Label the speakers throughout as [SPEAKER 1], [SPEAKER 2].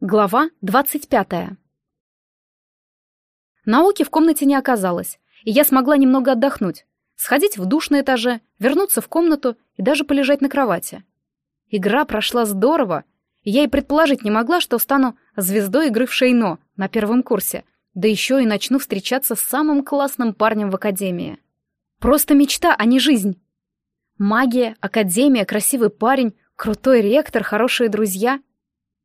[SPEAKER 1] Глава 25. Науки в комнате не оказалось, и я смогла немного отдохнуть, сходить в душ на этаже, вернуться в комнату и даже полежать на кровати. Игра прошла здорово, и я и предположить не могла, что стану звездой игры в шейно на первом курсе, да еще и начну встречаться с самым классным парнем в академии. Просто мечта, а не жизнь. Магия, академия, красивый парень, крутой ректор, хорошие друзья —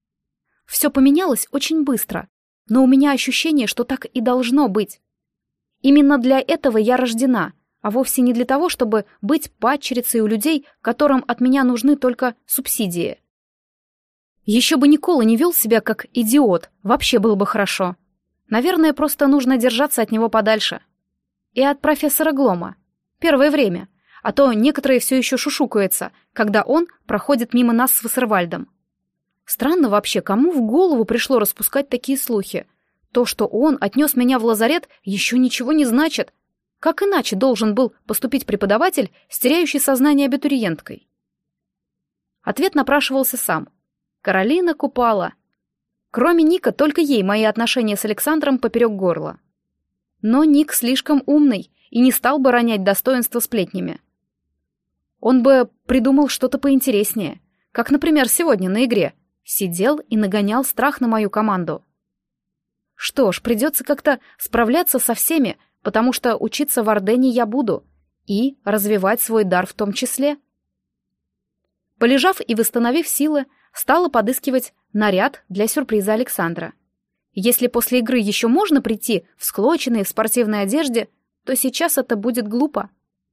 [SPEAKER 1] все поменялось очень быстро, но у меня ощущение, что так и должно быть. Именно для этого я рождена, а вовсе не для того, чтобы быть падчерицей у людей, которым от меня нужны только субсидии. Еще бы Никола не вел себя как идиот, вообще было бы хорошо. Наверное, просто нужно держаться от него подальше. И от профессора Глома. Первое время, а то некоторые все еще шушукаются, когда он проходит мимо нас с Вассервальдом. Странно вообще, кому в голову пришло распускать такие слухи? То, что он отнес меня в лазарет, еще ничего не значит. Как иначе должен был поступить преподаватель с теряющей сознание абитуриенткой? Ответ напрашивался сам. Каролина Купала. Кроме Ника, только ей мои отношения с Александром поперек горла. Но Ник слишком умный и не стал бы ронять достоинство сплетнями. Он бы придумал что-то поинтереснее, как, например, сегодня на игре. Сидел и нагонял страх на мою команду. Что ж, придется как-то справляться со всеми, потому что учиться в Ордене я буду, и развивать свой дар в том числе. Полежав и восстановив силы, стала подыскивать наряд для сюрприза Александра. Если после игры еще можно прийти в склоченной в спортивной одежде, то сейчас это будет глупо.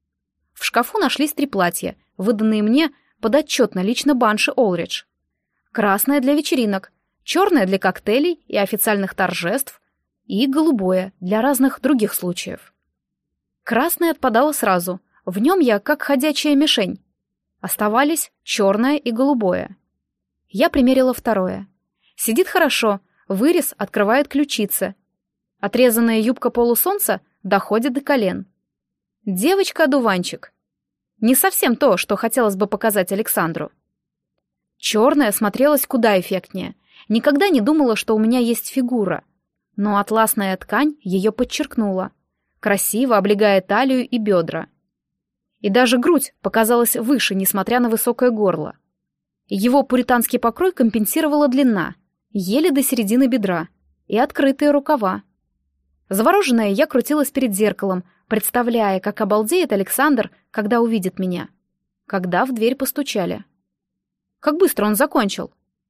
[SPEAKER 1] В шкафу нашлись 3 платья, выданные мне подотчетно лично Банши Олридж. Красное для вечеринок, черное для коктейлей и официальных торжеств и голубое для разных других случаев. Красное отпадало сразу, в нем я как ходячая мишень. Оставались черное и голубое. Я примерила второе. Сидит хорошо, вырез открывает ключицы. Отрезанная юбка полусолнца доходит до колен. Девочка-одуванчик. Не совсем то, что хотелось бы показать Александру. Черная смотрелась куда эффектнее. Никогда не думала, что у меня есть фигура. Но атласная ткань ее подчеркнула. Красиво облегая талию и бедра. И даже грудь показалась выше, несмотря на высокое горло. Его пуританский покрой компенсировала длина, еле до середины бедра, и открытые рукава. Завороженная, я крутилась перед зеркалом, представляя, как обалдеет Александр, когда увидит меня. Когда в дверь постучали. Как быстро он закончил.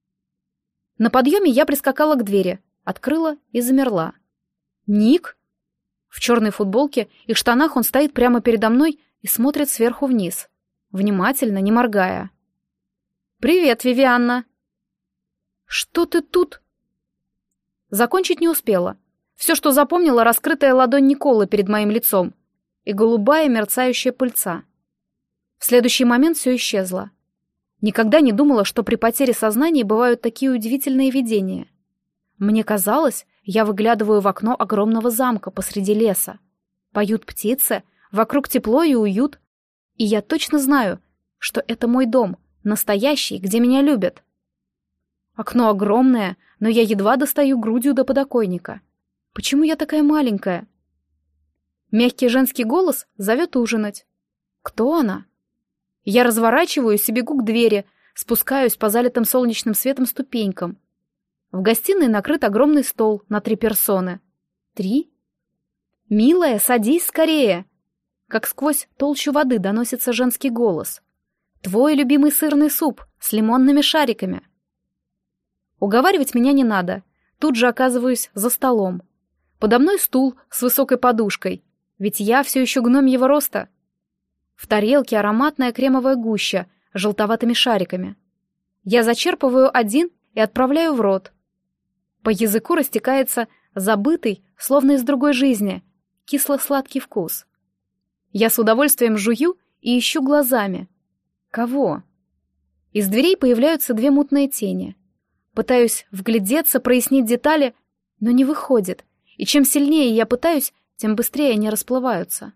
[SPEAKER 1] На подъеме я прискакала к двери, открыла и замерла. Ник? В черной футболке и штанах он стоит прямо передо мной и смотрит сверху вниз, внимательно, не моргая. «Привет, Вивианна!» «Что ты тут?» Закончить не успела. Все, что запомнила, раскрытая ладонь Николы перед моим лицом и голубая мерцающая пыльца. В следующий момент все исчезло. Никогда не думала, что при потере сознания бывают такие удивительные видения. Мне казалось, я выглядываю в окно огромного замка посреди леса. Поют птицы, вокруг тепло и уют. И я точно знаю, что это мой дом, настоящий, где меня любят. Окно огромное, но я едва достаю грудью до подоконника. Почему я такая маленькая? Мягкий женский голос зовет ужинать. Кто она? Я разворачиваюсь и бегу к двери, спускаюсь по залитым солнечным светом ступенькам. В гостиной накрыт огромный стол на 3 персоны. 3? «Милая, садись скорее!» Как сквозь толщу воды доносится женский голос. «Твой любимый сырный суп с лимонными шариками!» Уговаривать меня не надо. Тут же оказываюсь за столом. Подо мной стул с высокой подушкой, ведь я все еще гномьего роста. В тарелке ароматная кремовая гуща с желтоватыми шариками. Я зачерпываю один и отправляю в рот. По языку растекается забытый, словно из другой жизни, кисло-сладкий вкус. Я с удовольствием жую и ищу глазами. Кого? Из дверей появляются 2 мутные тени. Пытаюсь вглядеться, прояснить детали, но не выходит, и чем сильнее я пытаюсь, тем быстрее они расплываются.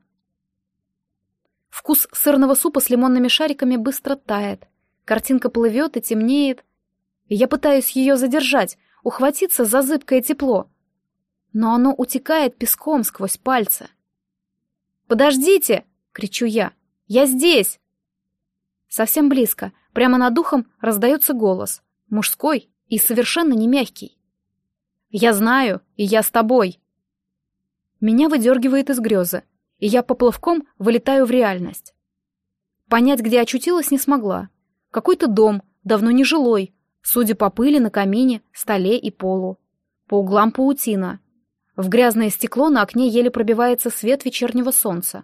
[SPEAKER 1] Вкус сырного супа с лимонными шариками быстро тает. Картинка плывет и темнеет. И я пытаюсь ее задержать, ухватиться за зыбкое тепло. Но оно утекает песком сквозь пальцы. «Подождите!» — кричу я. «Я здесь!» Совсем близко, прямо над ухом раздается голос, мужской и совершенно не мягкий. «Я знаю, и я с тобой!» Меня выдергивает из грезы, и я поплавком вылетаю в реальность. Понять, где очутилась, не смогла. Какой-то дом, давно не жилой, судя по пыли на камине, столе и полу. По углам паутина. В грязное стекло на окне еле пробивается свет вечернего солнца.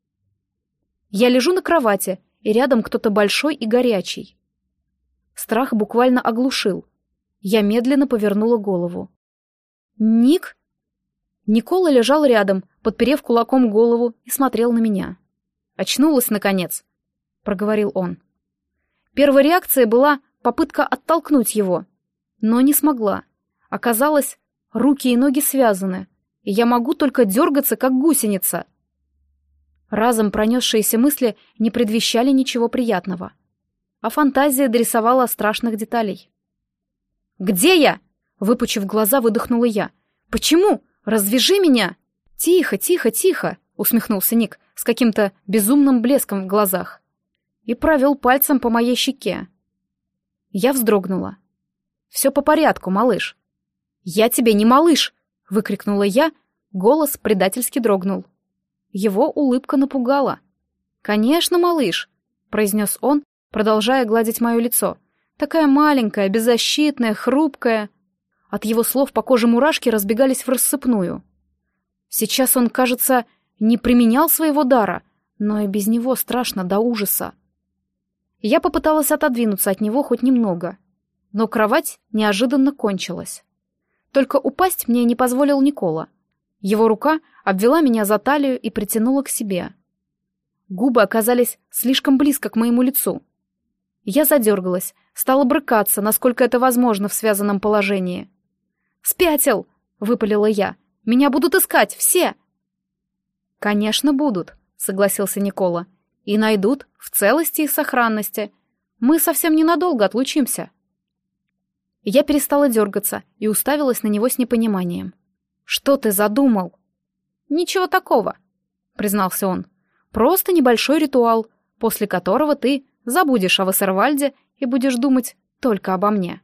[SPEAKER 1] Я лежу на кровати, и рядом кто-то большой и горячий. Страх буквально оглушил. Я медленно повернула голову. «Ник?» Никола лежал рядом, подперев кулаком голову, и смотрел на меня. «Очнулась, наконец», — проговорил он. Первой реакцией была попытка оттолкнуть его, но не смогла. Оказалось, руки и ноги связаны, и я могу только дергаться, как гусеница. Разом пронесшиеся мысли не предвещали ничего приятного, а фантазия дорисовала страшных деталей. «Где я?» — выпучив глаза, выдохнула я. «Почему? Развяжи меня!» «Тихо, тихо, тихо!» — усмехнулся Ник с каким-то безумным блеском в глазах и провел пальцем по моей щеке. Я вздрогнула. «Все по порядку, малыш». «Я тебе не малыш!» — выкрикнула я, голос предательски дрогнул. Его улыбка напугала. «Конечно, малыш!» — произнес он, продолжая гладить мое лицо. «Такая маленькая, беззащитная, хрупкая». От его слов по коже мурашки разбегались в рассыпную. Сейчас он, кажется, не применял своего дара, но и без него страшно до ужаса. Я попыталась отодвинуться от него хоть немного, но кровать неожиданно кончилась. Только упасть мне не позволил Никола. Его рука обвела меня за талию и притянула к себе. Губы оказались слишком близко к моему лицу. Я задергалась, стала брыкаться, насколько это возможно в связанном положении. «Спятил!» — выпалила я. «Меня будут искать, все!» «Конечно, будут», — согласился Никола. «И найдут в целости и сохранности. Мы совсем ненадолго отлучимся». Я перестала дергаться и уставилась на него с непониманием. «Что ты задумал?» «Ничего такого», — признался он. «Просто небольшой ритуал, после которого ты забудешь о Вассервальде и будешь думать только обо мне».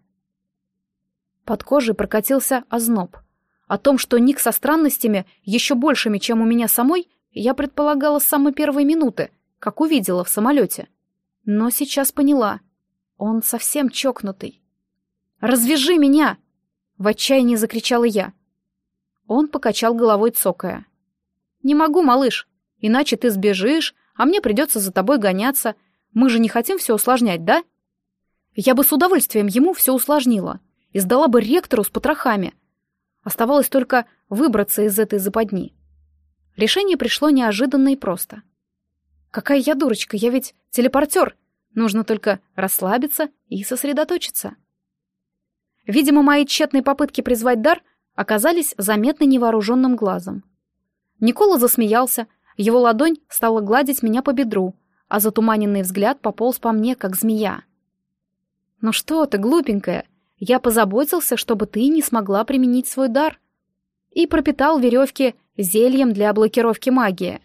[SPEAKER 1] Под кожей прокатился озноб. О том, что Ник со странностями еще большими, чем у меня самой, я предполагала с самой первой минуты, как увидела в самолете. Но сейчас поняла. Он совсем чокнутый. «Развяжи меня!» — в отчаянии закричала я. Он покачал головой, цокая. «Не могу, малыш, иначе ты сбежишь, а мне придется за тобой гоняться. Мы же не хотим все усложнять, да?» Я бы с удовольствием ему все усложнила и сдала бы ректору с потрохами. Оставалось только выбраться из этой западни. Решение пришло неожиданно и просто. Какая я дурочка, я ведь телепортер. Нужно только расслабиться и сосредоточиться. Видимо, мои тщетные попытки призвать дар оказались заметны невооруженным глазом. Никола засмеялся, его ладонь стала гладить меня по бедру, а затуманенный взгляд пополз по мне, как змея. «Ну что ты, глупенькая, я позаботился, чтобы ты не смогла применить свой дар. И пропитал веревки зельем для блокировки магии».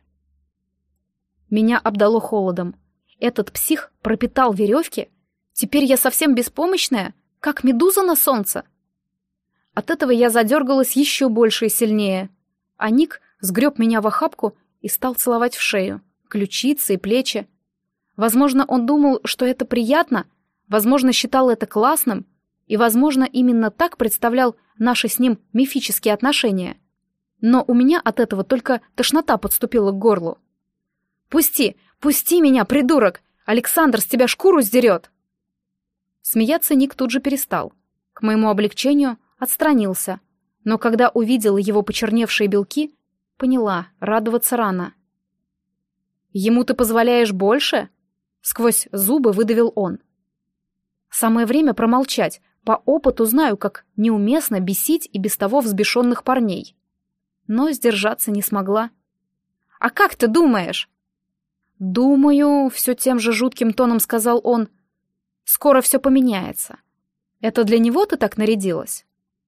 [SPEAKER 1] Меня обдало холодом. Этот псих пропитал веревки? Теперь я совсем беспомощная, как медуза на солнце. От этого я задергалась еще больше и сильнее, а Ник сгреб меня в охапку и стал целовать в шею, ключицы и плечи. Возможно, он думал, что это приятно, возможно, считал это классным, и, возможно, именно так представлял наши с ним мифические отношения. Но у меня от этого только тошнота подступила к горлу. «Пусти! Пусти меня, придурок! Александр с тебя шкуру сдерет!» Смеяться Ник тут же перестал. К моему облегчению отстранился, но когда увидела его почерневшие белки, поняла, радоваться рано. «Ему ты позволяешь больше?» — сквозь зубы выдавил он. Самое время промолчать, по опыту знаю, как неуместно бесить и без того взбешенных парней. Но сдержаться не смогла. «А как ты думаешь?» «Думаю», — все тем же жутким тоном сказал он, — «скоро все поменяется. Это для него ты так нарядилась?»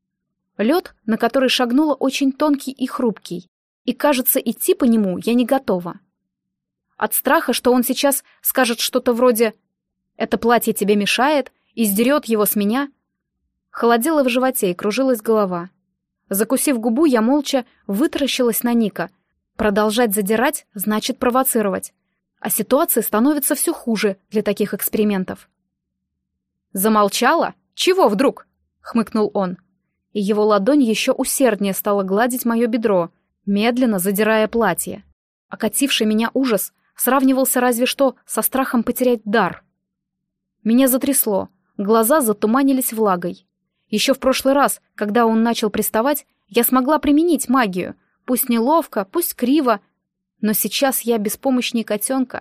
[SPEAKER 1] Лед, на который шагнула, очень тонкий и хрупкий, и, кажется, идти по нему я не готова. От страха, что он сейчас скажет что-то вроде «это платье тебе мешает» и сдерет его с меня, холодело в животе и кружилась голова. Закусив губу, я молча вытаращилась на Ника. Продолжать задирать значит провоцировать, а ситуация становится все хуже для таких экспериментов. «Замолчала? Чего вдруг?» — хмыкнул он. И его ладонь еще усерднее стала гладить мое бедро, медленно задирая платье. Окативший меня ужас сравнивался разве что со страхом потерять дар. Меня затрясло, глаза затуманились влагой. Еще в прошлый раз, когда он начал приставать, я смогла применить магию, пусть неловко, пусть криво, но сейчас я беспомощнее котенка.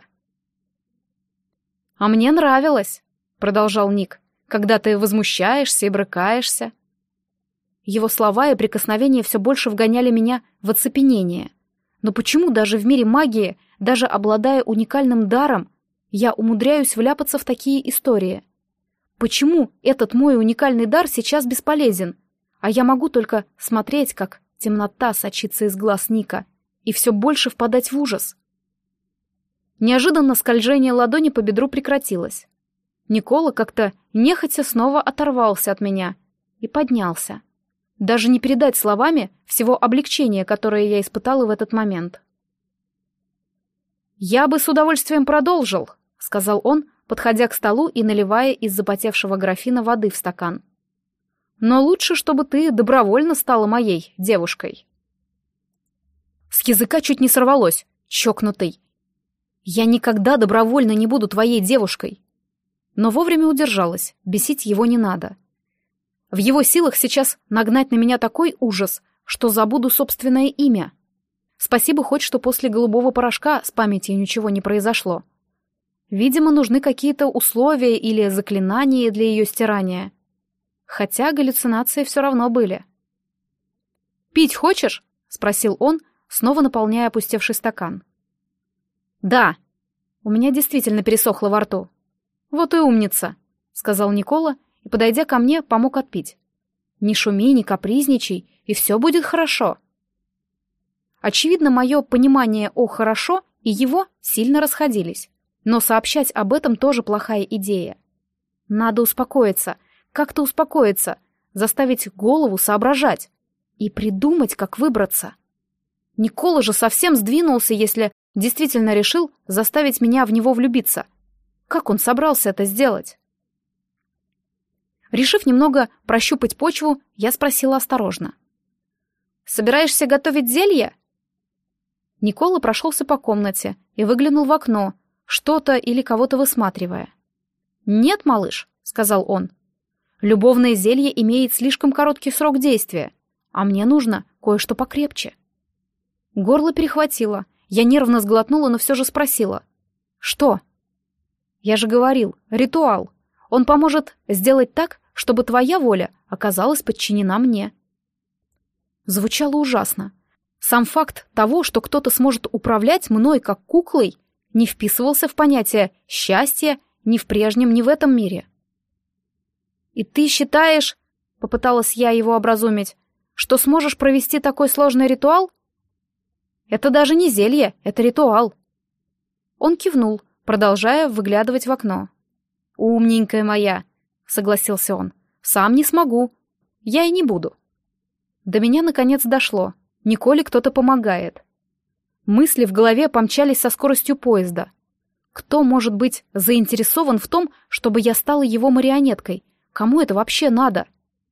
[SPEAKER 1] «А мне нравилось», — продолжал Ник, «когда ты возмущаешься и брыкаешься». Его слова и прикосновения все больше вгоняли меня в оцепенение. Но почему даже в мире магии, даже обладая уникальным даром, я умудряюсь вляпаться в такие истории? Почему этот мой уникальный дар сейчас бесполезен, а я могу только смотреть, как темнота сочится из глаз Ника, и все больше впадать в ужас? Неожиданно скольжение ладони по бедру прекратилось. Никола как-то нехотя снова оторвался от меня и поднялся. Даже не передать словами всего облегчения, которое я испытала в этот момент. «Я бы с удовольствием продолжил», — сказал он, подходя к столу и наливая из запотевшего графина воды в стакан. «Но лучше, чтобы ты добровольно стала моей девушкой». С языка чуть не сорвалось, чокнутый. «Я никогда добровольно не буду твоей девушкой». Но вовремя удержалась, бесить его не надо. В его силах сейчас нагнать на меня такой ужас, что забуду собственное имя. Спасибо хоть, что после голубого порошка с памятью ничего не произошло. Видимо, нужны какие-то условия или заклинания для ее стирания. Хотя галлюцинации все равно были. «Пить хочешь?» — спросил он, снова наполняя опустевший стакан. «Да». У меня действительно пересохло во рту. «Вот и умница», — сказал Никола, и, подойдя ко мне, помог отпить. «Не шуми, не капризничай, и все будет хорошо». Очевидно, мое понимание о «хорошо» и его сильно расходились, но сообщать об этом тоже плохая идея. Надо успокоиться, как-то успокоиться, заставить голову соображать и придумать, как выбраться. Никола же совсем сдвинулся, если действительно решил заставить меня в него влюбиться. Как он собрался это сделать? Решив немного прощупать почву, я спросила осторожно. «Собираешься готовить зелье?» Никола прошелся по комнате и выглянул в окно, что-то или кого-то высматривая. «Нет, малыш», — сказал он, — «любовное зелье имеет слишком короткий срок действия, а мне нужно кое-что покрепче». Горло перехватило, я нервно сглотнула, но все же спросила. «Что?» «Я же говорил, ритуал. Он поможет сделать так, чтобы твоя воля оказалась подчинена мне». Звучало ужасно. Сам факт того, что кто-то сможет управлять мной как куклой, не вписывался в понятие счастья ни в прежнем, ни в этом мире. «И ты считаешь, — попыталась я его образумить, — что сможешь провести такой сложный ритуал?» «Это даже не зелье, это ритуал». Он кивнул, продолжая выглядывать в окно. «Умненькая моя», — согласился он, — «сам не смогу. Я и не буду». До меня наконец дошло. Николе кто-то помогает. Мысли в голове помчались со скоростью поезда. Кто может быть заинтересован в том, чтобы я стала его марионеткой? Кому это вообще надо?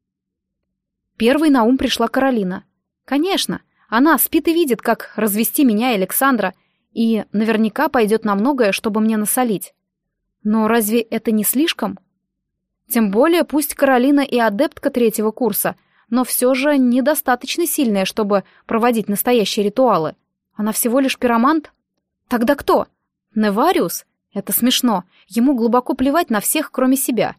[SPEAKER 1] Первой на ум пришла Каролина. Конечно, она спит и видит, как развести меня и Александра, и наверняка пойдет на многое, чтобы мне насолить. Но разве это не слишком? Тем более, пусть Каролина и адептка 3-го курса, но все же недостаточно сильная, чтобы проводить настоящие ритуалы. Она всего лишь пиромант. Тогда кто? Невариус? Это смешно. Ему глубоко плевать на всех, кроме себя.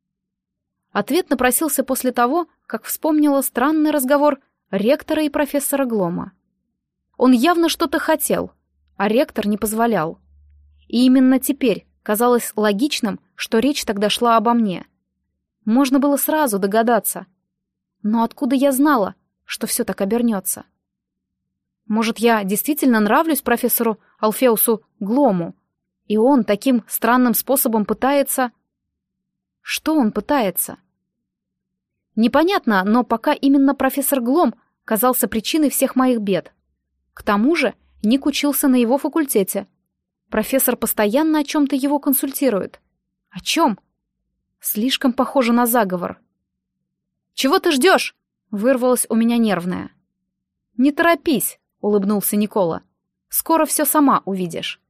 [SPEAKER 1] Ответ напросился после того, как вспомнила странный разговор ректора и профессора Глома. Он явно что-то хотел, а ректор не позволял. И именно теперь казалось логичным, что речь тогда шла обо мне. Можно было сразу догадаться. Но откуда я знала, что все так обернется? Может, я действительно нравлюсь профессору Алфеусу Глому, и он таким странным способом пытается... Что он пытается? Непонятно, но пока именно профессор Глом казался причиной всех моих бед. К тому же Ник учился на его факультете. Профессор постоянно о чем-то его консультирует. О чем? Слишком похоже на заговор. «Чего ты ждешь?» — вырвалось у меня нервное. «Не торопись», — улыбнулся Никола. «Скоро все сама увидишь».